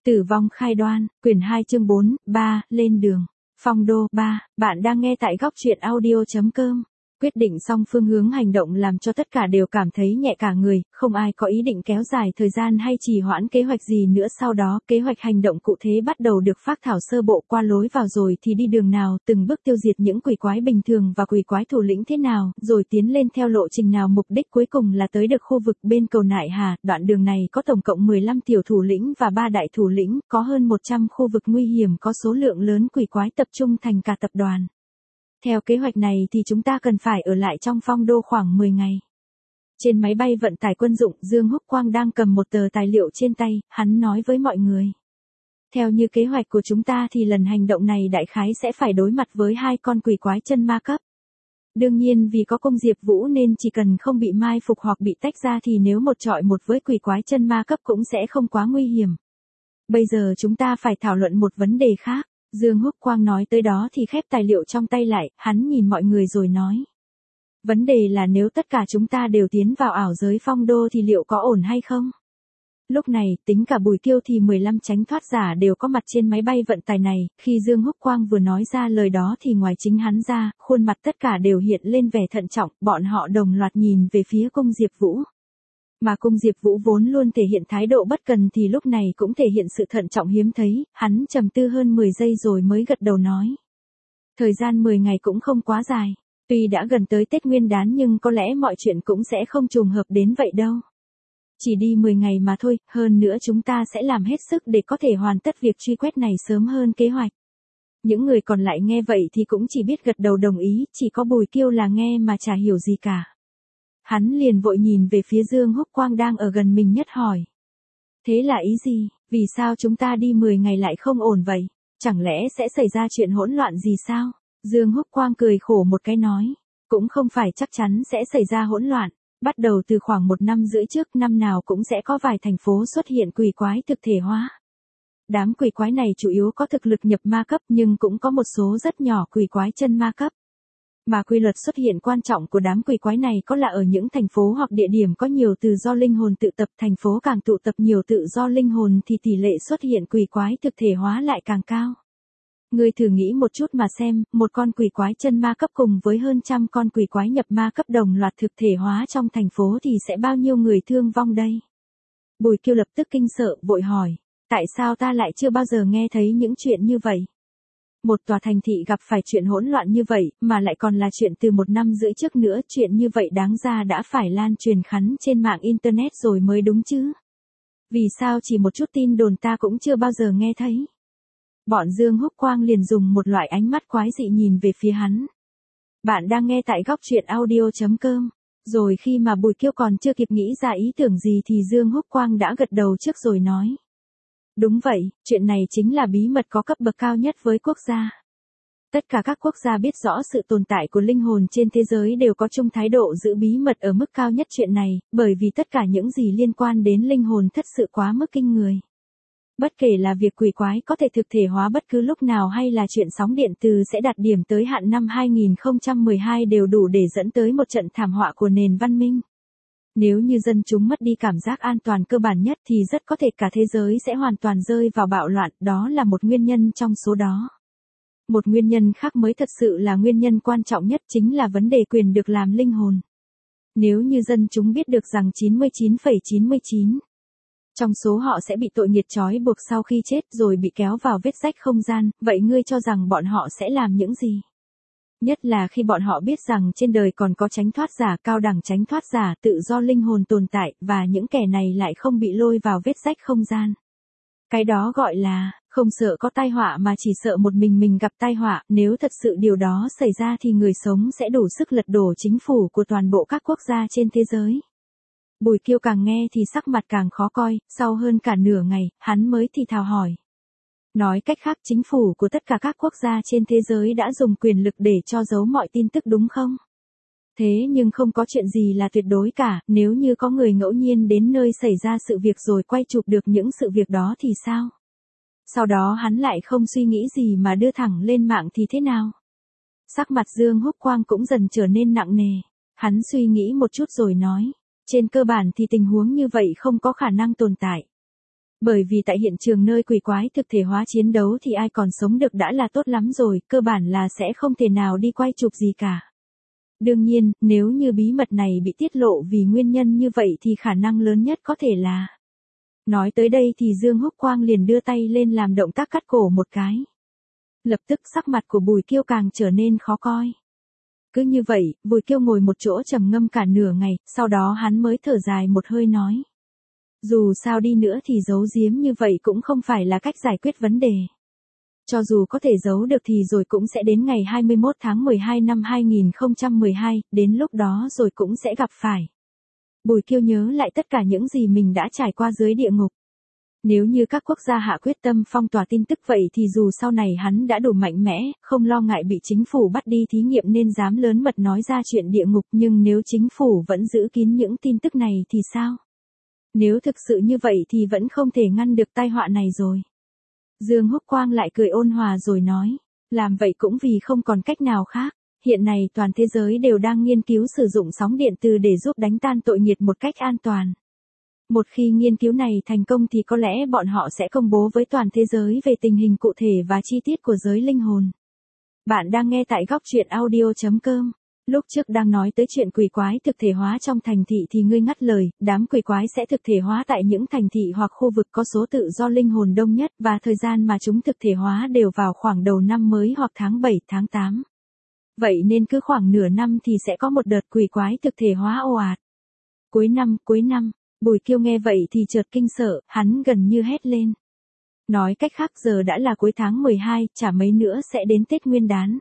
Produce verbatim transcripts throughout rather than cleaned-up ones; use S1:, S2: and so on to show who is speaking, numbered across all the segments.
S1: Tử vong khai đoan, quyển hai chương bốn, ba, lên đường. Phong đô, ba, bạn đang nghe tại góc truyện audio.com. Quyết định xong phương hướng hành động làm cho tất cả đều cảm thấy nhẹ cả người, không ai có ý định kéo dài thời gian hay trì hoãn kế hoạch gì nữa. Sau đó, kế hoạch hành động cụ thể bắt đầu được phác thảo sơ bộ. Qua lối vào rồi thì đi đường nào, từng bước tiêu diệt những quỷ quái bình thường và quỷ quái thủ lĩnh thế nào, rồi tiến lên theo lộ trình nào. Mục đích cuối cùng là tới được khu vực bên cầu Nại Hà. Đoạn đường này có tổng cộng mười lăm tiểu thủ lĩnh và ba đại thủ lĩnh, có hơn một trăm khu vực nguy hiểm, có số lượng lớn quỷ quái tập trung thành cả tập đoàn. Theo kế hoạch này thì chúng ta cần phải ở lại trong Phong đô khoảng mười ngày. Trên máy bay vận tải quân dụng, Dương Húc Quang đang cầm một tờ tài liệu trên tay, hắn nói với mọi người. Theo như kế hoạch của chúng ta thì lần hành động này đại khái sẽ phải đối mặt với hai con quỷ quái chân ma cấp. Đương nhiên vì có công Diệp Vũ nên chỉ cần không bị mai phục hoặc bị tách ra thì nếu một trọi một với quỷ quái chân ma cấp cũng sẽ không quá nguy hiểm. Bây giờ chúng ta phải thảo luận một vấn đề khác. Dương Húc Quang nói tới đó thì khép tài liệu trong tay lại, hắn nhìn mọi người rồi nói. Vấn đề là nếu tất cả chúng ta đều tiến vào ảo giới Phong đô thì liệu có ổn hay không? Lúc này, tính cả Bùi Kiêu thì mười lăm tránh thoát giả đều có mặt trên máy bay vận tải này. Khi Dương Húc Quang vừa nói ra lời đó thì ngoài chính hắn ra, khuôn mặt tất cả đều hiện lên vẻ thận trọng, bọn họ đồng loạt nhìn về phía cung Diệp Vũ. Mà cung Diệp Vũ vốn luôn thể hiện thái độ bất cần thì lúc này cũng thể hiện sự thận trọng hiếm thấy, hắn trầm tư hơn mười giây rồi mới gật đầu nói. Thời gian mười ngày cũng không quá dài, tuy đã gần tới Tết Nguyên đán nhưng có lẽ mọi chuyện cũng sẽ không trùng hợp đến vậy đâu. Chỉ đi mười ngày mà thôi, hơn nữa chúng ta sẽ làm hết sức để có thể hoàn tất việc truy quét này sớm hơn kế hoạch. Những người còn lại nghe vậy thì cũng chỉ biết gật đầu đồng ý, chỉ có Bùi Kiêu là nghe mà chả hiểu gì cả. Hắn liền vội nhìn về phía Dương Húc Quang đang ở gần mình nhất hỏi. Thế là ý gì, vì sao chúng ta đi mười ngày lại không ổn vậy, chẳng lẽ sẽ xảy ra chuyện hỗn loạn gì sao? Dương Húc Quang cười khổ một cái nói, cũng không phải chắc chắn sẽ xảy ra hỗn loạn, bắt đầu từ khoảng một năm rưỡi trước năm nào cũng sẽ có vài thành phố xuất hiện quỷ quái thực thể hóa. Đám quỷ quái này chủ yếu có thực lực nhập ma cấp nhưng cũng có một số rất nhỏ quỷ quái chân ma cấp. Mà quy luật xuất hiện quan trọng của đám quỷ quái này có là ở những thành phố hoặc địa điểm có nhiều tự do linh hồn tự tập, thành phố càng tụ tập nhiều tự do linh hồn thì tỷ lệ xuất hiện quỷ quái thực thể hóa lại càng cao. Ngươi thử nghĩ một chút mà xem, một con quỷ quái chân ma cấp cùng với hơn trăm con quỷ quái nhập ma cấp đồng loạt thực thể hóa trong thành phố thì sẽ bao nhiêu người thương vong đây? Bùi Kiêu lập tức kinh sợ, vội hỏi, tại sao ta lại chưa bao giờ nghe thấy những chuyện như vậy? Một tòa thành thị gặp phải chuyện hỗn loạn như vậy, mà lại còn là chuyện từ một năm rưỡi trước nữa, chuyện như vậy đáng ra đã phải lan truyền khắp trên mạng Internet rồi mới đúng chứ. Vì sao chỉ một chút tin đồn ta cũng chưa bao giờ nghe thấy? Bọn Dương Húc Quang liền dùng một loại ánh mắt quái dị nhìn về phía hắn. Bạn đang nghe tại góc truyện audio.com. Rồi khi mà Bùi Kiêu còn chưa kịp nghĩ ra ý tưởng gì thì Dương Húc Quang đã gật đầu trước rồi nói. Đúng vậy, chuyện này chính là bí mật có cấp bậc cao nhất với quốc gia. Tất cả các quốc gia biết rõ sự tồn tại của linh hồn trên thế giới đều có chung thái độ giữ bí mật ở mức cao nhất chuyện này, bởi vì tất cả những gì liên quan đến linh hồn thật sự quá mức kinh người. Bất kể là việc quỷ quái có thể thực thể hóa bất cứ lúc nào hay là chuyện sóng điện từ sẽ đạt điểm tới hạn năm hai không một hai đều đủ để dẫn tới một trận thảm họa của nền văn minh. Nếu như dân chúng mất đi cảm giác an toàn cơ bản nhất thì rất có thể cả thế giới sẽ hoàn toàn rơi vào bạo loạn, đó là một nguyên nhân trong số đó. Một nguyên nhân khác mới thật sự là nguyên nhân quan trọng nhất chính là vấn đề quyền được làm linh hồn. Nếu như dân chúng biết được rằng chín mươi chín phẩy chín mươi chín trong số họ sẽ bị tội nghiệt trói buộc sau khi chết rồi bị kéo vào vết rách không gian, vậy ngươi cho rằng bọn họ sẽ làm những gì? Nhất là khi bọn họ biết rằng trên đời còn có tránh thoát giả, cao đẳng tránh thoát giả, tự do linh hồn tồn tại, và những kẻ này lại không bị lôi vào vết rách không gian. Cái đó gọi là, không sợ có tai họa mà chỉ sợ một mình mình gặp tai họa, nếu thật sự điều đó xảy ra thì người sống sẽ đủ sức lật đổ chính phủ của toàn bộ các quốc gia trên thế giới. Bùi Kiêu càng nghe thì sắc mặt càng khó coi, sau hơn cả nửa ngày, hắn mới thì thào hỏi. Nói cách khác chính phủ của tất cả các quốc gia trên thế giới đã dùng quyền lực để cho giấu mọi tin tức đúng không? Thế nhưng không có chuyện gì là tuyệt đối cả, nếu như có người ngẫu nhiên đến nơi xảy ra sự việc rồi quay chụp được những sự việc đó thì sao? Sau đó hắn lại không suy nghĩ gì mà đưa thẳng lên mạng thì thế nào? Sắc mặt Dương Húc Quang cũng dần trở nên nặng nề, hắn suy nghĩ một chút rồi nói. Trên cơ bản thì tình huống như vậy không có khả năng tồn tại. Bởi vì tại hiện trường nơi quỷ quái thực thể hóa chiến đấu thì ai còn sống được đã là tốt lắm rồi, cơ bản là sẽ không thể nào đi quay chụp gì cả. Đương nhiên, nếu như bí mật này bị tiết lộ vì nguyên nhân như vậy thì khả năng lớn nhất có thể là... Nói tới đây thì Dương Húc Quang liền đưa tay lên làm động tác cắt cổ một cái. Lập tức sắc mặt của Bùi Kiêu càng trở nên khó coi. Cứ như vậy, Bùi Kiêu ngồi một chỗ trầm ngâm cả nửa ngày, sau đó hắn mới thở dài một hơi nói. Dù sao đi nữa thì giấu giếm như vậy cũng không phải là cách giải quyết vấn đề. Cho dù có thể giấu được thì rồi cũng sẽ đến ngày hai mươi mốt tháng mười hai năm hai nghìn không trăm mười hai, đến lúc đó rồi cũng sẽ gặp phải. Bùi Kiêu nhớ lại tất cả những gì mình đã trải qua dưới địa ngục. Nếu như các quốc gia hạ quyết tâm phong tỏa tin tức vậy thì dù sau này hắn đã đủ mạnh mẽ, không lo ngại bị chính phủ bắt đi thí nghiệm nên dám lớn mật nói ra chuyện địa ngục, nhưng nếu chính phủ vẫn giữ kín những tin tức này thì sao? Nếu thực sự như vậy thì vẫn không thể ngăn được tai họa này rồi. Dương Húc Quang lại cười ôn hòa rồi nói, làm vậy cũng vì không còn cách nào khác. Hiện nay toàn thế giới đều đang nghiên cứu sử dụng sóng điện từ để giúp đánh tan tội nghiệt một cách an toàn. Một khi nghiên cứu này thành công thì có lẽ bọn họ sẽ công bố với toàn thế giới về tình hình cụ thể và chi tiết của giới linh hồn. Bạn đang nghe tại góc truyện audio chấm com. Lúc trước đang nói tới chuyện quỷ quái thực thể hóa trong thành thị thì ngươi ngắt lời, đám quỷ quái sẽ thực thể hóa tại những thành thị hoặc khu vực có số tự do linh hồn đông nhất và thời gian mà chúng thực thể hóa đều vào khoảng đầu năm mới hoặc tháng bảy, tháng tám. Vậy nên cứ khoảng nửa năm thì sẽ có một đợt quỷ quái thực thể hóa ồ ạt. Cuối năm, cuối năm, Bùi Kiêu nghe vậy thì chợt kinh sợ, hắn gần như hét lên. Nói cách khác giờ đã là cuối tháng mười hai, chả mấy nữa sẽ đến Tết Nguyên Đán.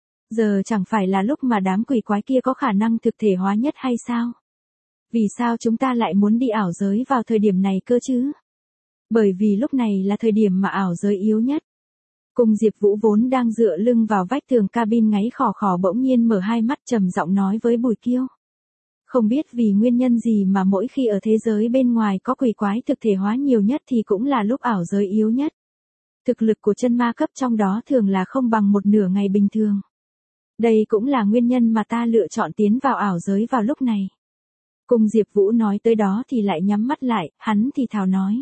S1: Giờ chẳng phải là lúc mà đám quỷ quái kia có khả năng thực thể hóa nhất hay sao? Vì sao chúng ta lại muốn đi ảo giới vào thời điểm này cơ chứ? Bởi vì lúc này là thời điểm mà ảo giới yếu nhất. Cùng Diệp Vũ vốn đang dựa lưng vào vách tường cabin ngáy khò khò bỗng nhiên mở hai mắt trầm giọng nói với Bùi Kiêu. Không biết vì nguyên nhân gì mà mỗi khi ở thế giới bên ngoài có quỷ quái thực thể hóa nhiều nhất thì cũng là lúc ảo giới yếu nhất. Thực lực của chân ma cấp trong đó thường là không bằng một nửa ngày bình thường. Đây cũng là nguyên nhân mà ta lựa chọn tiến vào ảo giới vào lúc này. Cùng Diệp Vũ nói tới đó thì lại nhắm mắt lại, hắn thì thào nói.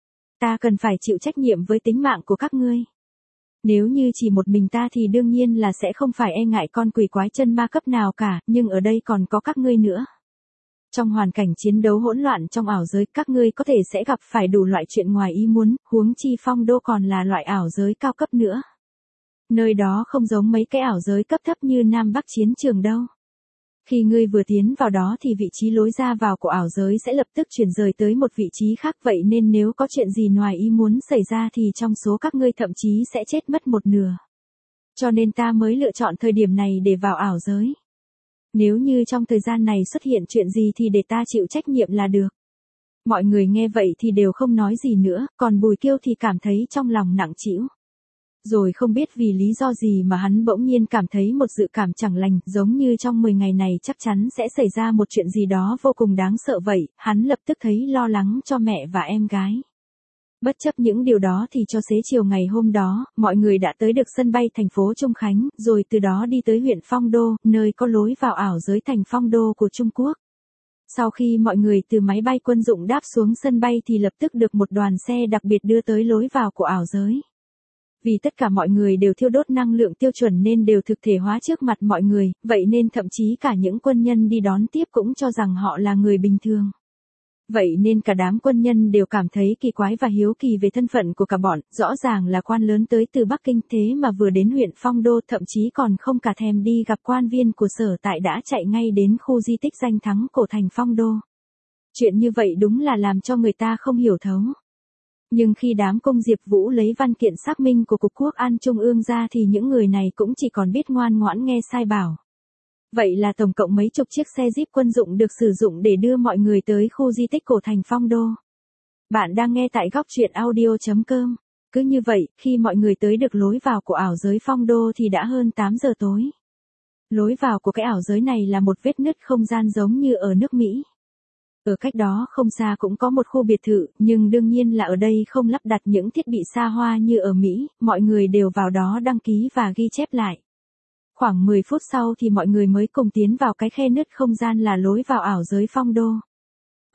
S1: Ta cần phải chịu trách nhiệm với tính mạng của các ngươi. Nếu như chỉ một mình ta thì đương nhiên là sẽ không phải e ngại con quỷ quái chân ma cấp nào cả, nhưng ở đây còn có các ngươi nữa. Trong hoàn cảnh chiến đấu hỗn loạn trong ảo giới, các ngươi có thể sẽ gặp phải đủ loại chuyện ngoài ý muốn, huống chi phong đô còn là loại ảo giới cao cấp nữa. Nơi đó không giống mấy cái ảo giới cấp thấp như Nam Bắc chiến trường đâu. Khi ngươi vừa tiến vào đó thì vị trí lối ra vào của ảo giới sẽ lập tức chuyển rời tới một vị trí khác, vậy nên nếu có chuyện gì ngoài ý muốn xảy ra thì trong số các ngươi thậm chí sẽ chết mất một nửa. Cho nên ta mới lựa chọn thời điểm này để vào ảo giới. Nếu như trong thời gian này xuất hiện chuyện gì thì để ta chịu trách nhiệm là được. Mọi người nghe vậy thì đều không nói gì nữa, còn Bùi Kiêu thì cảm thấy trong lòng nặng trĩu. Rồi không biết vì lý do gì mà hắn bỗng nhiên cảm thấy một dự cảm chẳng lành, giống như trong mười ngày này chắc chắn sẽ xảy ra một chuyện gì đó vô cùng đáng sợ vậy, hắn lập tức thấy lo lắng cho mẹ và em gái. Bất chấp những điều đó thì cho xế chiều ngày hôm đó, mọi người đã tới được sân bay thành phố Trung Khánh, rồi từ đó đi tới huyện Phong Đô, nơi có lối vào ảo giới thành Phong Đô của Trung Quốc. Sau khi mọi người từ máy bay quân dụng đáp xuống sân bay thì lập tức được một đoàn xe đặc biệt đưa tới lối vào của ảo giới. Vì tất cả mọi người đều thiêu đốt năng lượng tiêu chuẩn nên đều thực thể hóa trước mặt mọi người, vậy nên thậm chí cả những quân nhân đi đón tiếp cũng cho rằng họ là người bình thường. Vậy nên cả đám quân nhân đều cảm thấy kỳ quái và hiếu kỳ về thân phận của cả bọn, rõ ràng là quan lớn tới từ Bắc Kinh thế mà vừa đến huyện Phong Đô thậm chí còn không cả thèm đi gặp quan viên của sở tại đã chạy ngay đến khu di tích danh thắng cổ thành Phong Đô. Chuyện như vậy đúng là làm cho người ta không hiểu thấu. Nhưng khi đám công Diệp Vũ lấy văn kiện xác minh của Cục Quốc an Trung ương ra thì những người này cũng chỉ còn biết ngoan ngoãn nghe sai bảo. Vậy là tổng cộng mấy chục chiếc xe Jeep quân dụng được sử dụng để đưa mọi người tới khu di tích cổ thành Phong Đô. Bạn đang nghe tại góc truyện audio chấm com. Cứ như vậy, khi mọi người tới được lối vào của ảo giới Phong Đô thì đã hơn tám giờ tối. Lối vào của cái ảo giới này là một vết nứt không gian giống như ở nước Mỹ. Ở cách đó không xa cũng có một khu biệt thự, nhưng đương nhiên là ở đây không lắp đặt những thiết bị xa hoa như ở Mỹ, mọi người đều vào đó đăng ký và ghi chép lại. Khoảng mười phút sau thì mọi người mới cùng tiến vào cái khe nứt không gian là lối vào ảo giới Phong Đô.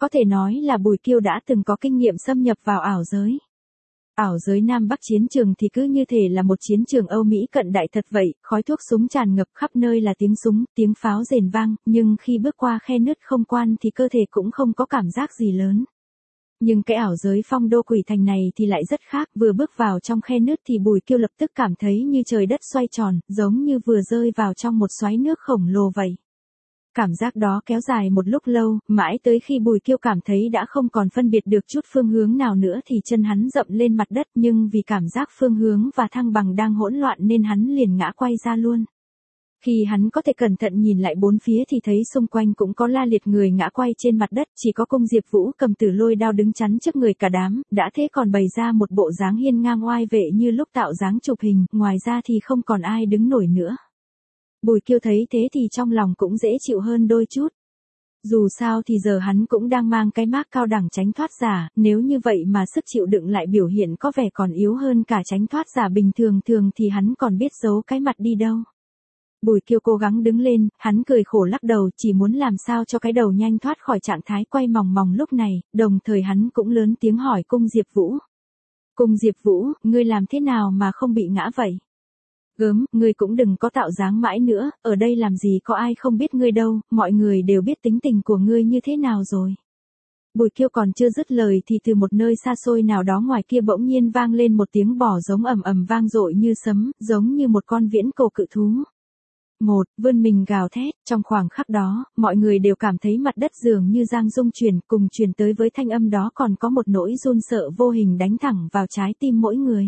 S1: Có thể nói là Bùi Kiêu đã từng có kinh nghiệm xâm nhập vào ảo giới. Ảo giới Nam Bắc chiến trường thì cứ như thể là một chiến trường Âu Mỹ cận đại thật vậy, khói thuốc súng tràn ngập khắp nơi là tiếng súng, tiếng pháo rền vang, nhưng khi bước qua khe nứt không quan thì cơ thể cũng không có cảm giác gì lớn. Nhưng cái ảo giới Phong Đô Quỷ Thành này thì lại rất khác, vừa bước vào trong khe nứt thì Bùi Kiêu lập tức cảm thấy như trời đất xoay tròn, giống như vừa rơi vào trong một xoáy nước khổng lồ vậy. Cảm giác đó kéo dài một lúc lâu, mãi tới khi Bùi Kiêu cảm thấy đã không còn phân biệt được chút phương hướng nào nữa thì chân hắn dậm lên mặt đất, nhưng vì cảm giác phương hướng và thăng bằng đang hỗn loạn nên hắn liền ngã quay ra luôn. Khi hắn có thể cẩn thận nhìn lại bốn phía thì thấy xung quanh cũng có la liệt người ngã quay trên mặt đất, chỉ có Cung Diệp Vũ cầm Tử Lôi đao đứng chắn trước người cả đám, đã thế còn bày ra một bộ dáng hiên ngang oai vệ như lúc tạo dáng chụp hình, ngoài ra thì không còn ai đứng nổi nữa. Bùi Kiêu thấy thế thì trong lòng cũng dễ chịu hơn đôi chút. Dù sao thì giờ hắn cũng đang mang cái mác cao đẳng tránh thoát giả, nếu như vậy mà sức chịu đựng lại biểu hiện có vẻ còn yếu hơn cả tránh thoát giả bình thường thường thì hắn còn biết giấu cái mặt đi đâu. Bùi Kiêu cố gắng đứng lên, hắn cười khổ lắc đầu, chỉ muốn làm sao cho cái đầu nhanh thoát khỏi trạng thái quay mòng mòng lúc này, đồng thời hắn cũng lớn tiếng hỏi Cung Diệp Vũ. Cung Diệp Vũ, ngươi làm thế nào mà không bị ngã vậy? Gớm, ngươi cũng đừng có tạo dáng mãi nữa, ở đây làm gì có ai không biết ngươi đâu, mọi người đều biết tính tình của ngươi như thế nào rồi. Bùi Kiêu còn chưa dứt lời thì từ một nơi xa xôi nào đó ngoài kia bỗng nhiên vang lên một tiếng bò giống ầm ầm vang dội như sấm, giống như một con viễn cổ cự thú. Một, vươn mình gào thét, trong khoảng khắc đó, mọi người đều cảm thấy mặt đất dường như giang rung chuyển, cùng truyền tới với thanh âm đó còn có một nỗi run sợ vô hình đánh thẳng vào trái tim mỗi người.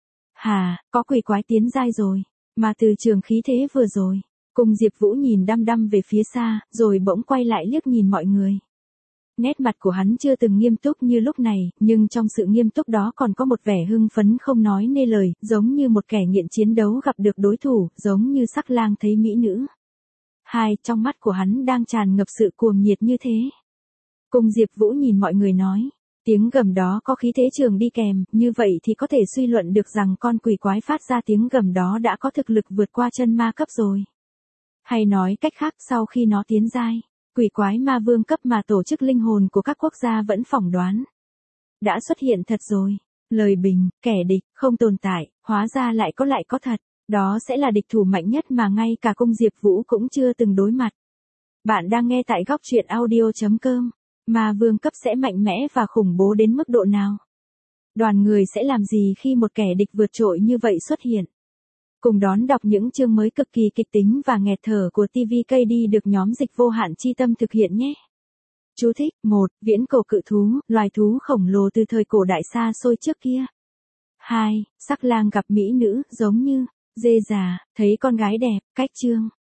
S1: Hà, có quỷ quái tiến giai rồi, mà từ trường khí thế vừa rồi. Cung Diệp Vũ nhìn đăm đăm về phía xa, rồi bỗng quay lại liếc nhìn mọi người. Nét mặt của hắn chưa từng nghiêm túc như lúc này, nhưng trong sự nghiêm túc đó còn có một vẻ hưng phấn không nói nên lời, giống như một kẻ nghiện chiến đấu gặp được đối thủ, giống như sắc lang thấy mỹ nữ. Hai, trong mắt của hắn đang tràn ngập sự cuồng nhiệt như thế. Cung Diệp Vũ nhìn mọi người nói, tiếng gầm đó có khí thế trường đi kèm, như vậy thì có thể suy luận được rằng con quỷ quái phát ra tiếng gầm đó đã có thực lực vượt qua chân ma cấp rồi. Hay nói cách khác, sau khi nó tiến giai, quỷ quái ma vương cấp mà tổ chức linh hồn của các quốc gia vẫn phỏng đoán đã xuất hiện thật rồi. Lời bình, kẻ địch, không tồn tại, hóa ra lại có lại có thật. Đó sẽ là địch thủ mạnh nhất mà ngay cả Cung Diệp Vũ cũng chưa từng đối mặt. Bạn đang nghe tại góc truyện audio chấm com. Ma vương cấp sẽ mạnh mẽ và khủng bố đến mức độ nào? Đoàn người sẽ làm gì khi một kẻ địch vượt trội như vậy xuất hiện? Cùng đón đọc những chương mới cực kỳ kịch tính và nghẹt thở của ti vi ca đê được nhóm dịch vô hạn chi tâm thực hiện nhé. Chú thích: một. Viễn cổ cự thú, loài thú khổng lồ từ thời cổ đại xa xôi trước kia. hai. Sắc lang gặp mỹ nữ, giống như dê già, thấy con gái đẹp, cách chương.